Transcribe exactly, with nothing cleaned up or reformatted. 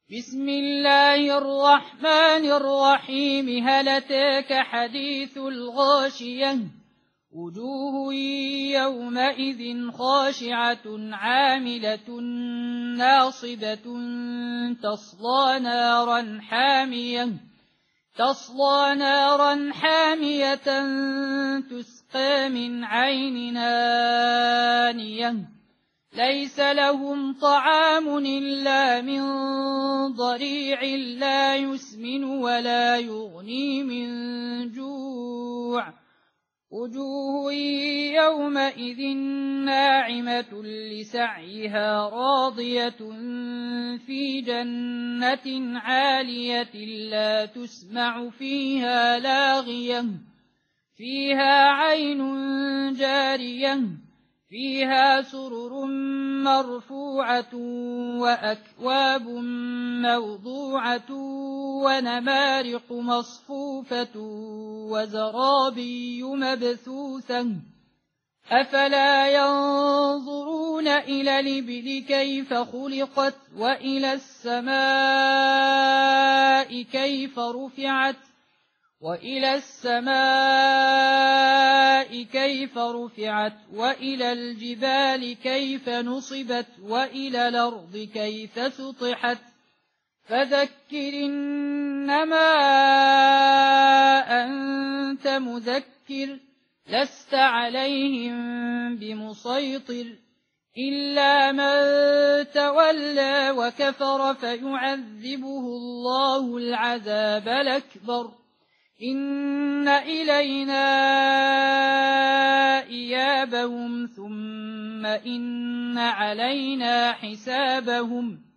بسم الله الرحمن الرحيم. هل أتاك حديث الغاشية؟ وجوه يومئذ خاشعة عاملة ناصبة تصلى نارا حامية تصلى نارا حامية تسقى من عين آنية ليس لهم طعام إلا من ضريع لا يسمن ولا يغني من جوع. وجوه يومئذ ناعمة لسعيها راضية في جنة عالية لا تسمع فيها لاغية فيها عين جارية فيها سرر مرفوعة وأكواب موضوعة ونمارق مصفوفة وزرابي مبثوثة أفلا ينظرون إلى الإبل كيف خلقت وإلى السماء كيف رفعت وإلى السماء كيف رفعت وإلى الجبال كيف نصبت وإلى الأرض كيف سطحت فذكر إنما أنت مذكر لست عليهم بمسيطر إلا من تولى وكفر فيعذبه الله العذاب الأكبر إن إلينا إيابهم ثم إن علينا حسابهم